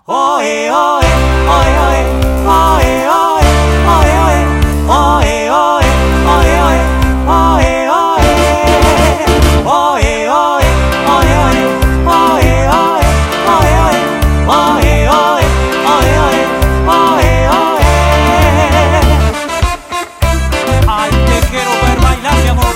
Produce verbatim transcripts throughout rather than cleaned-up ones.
Oe, oe, oe, oe, oe, oe, oe, oe, oe, oe, oe, oe, oe, oe, oe, ay, te quiero ver bailar, mi amor.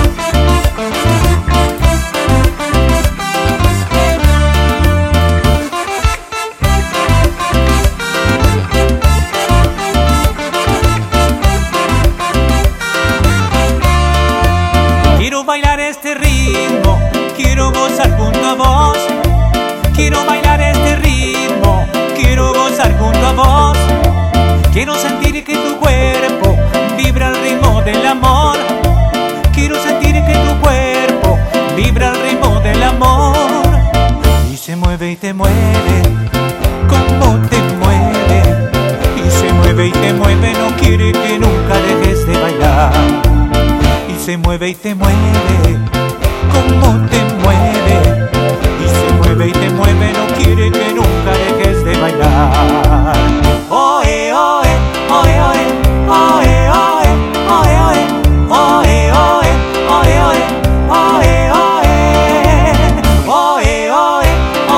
Quiero bailar este ritmo, quiero gozar junto a vos. Quiero bailar este ritmo, quiero gozar junto a vos. Quiero sentir que tu cuerpo vibra al ritmo del amor. Quiero sentir que tu cuerpo vibra al ritmo del amor. Y se mueve y te mueve, como te mueve. Y se mueve y te mueve, no quiere que nunca dejes de bailar. Y se mueve y te mueve, como te mueve. Y se mueve y te mueve, no quiere que nunca dejes de bailar. Oe, oe, oe, oe, oe, oe, oe, oe, oe, oe, oe, oe, oe, oe, oe, oe,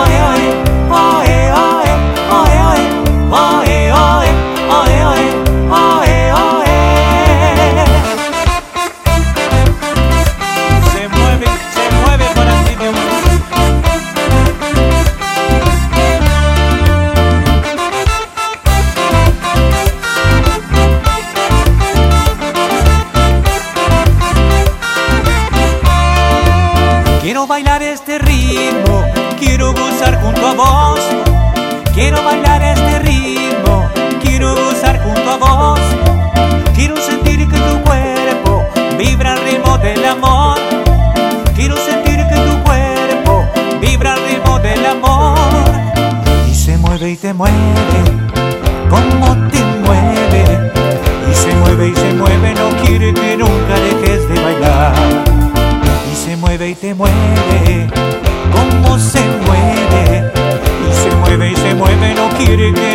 se mueve, se mueve para ti, mi amor. Quiero bailar este ritmo, quiero gozar junto a vos. Quiero bailar este ritmo, quiero gozar junto a vos. Quiero sentir que tu cuerpo vibra al ritmo del amor. Quiero sentir que tu cuerpo vibra al ritmo del amor. Y se mueve y te mueve, como te mueve. Y se mueve y se mueve, no quiere que nunca dejes de bailar. Y se mueve y te mueve, como se mueve. Y se mueve y se mueve, no quiere que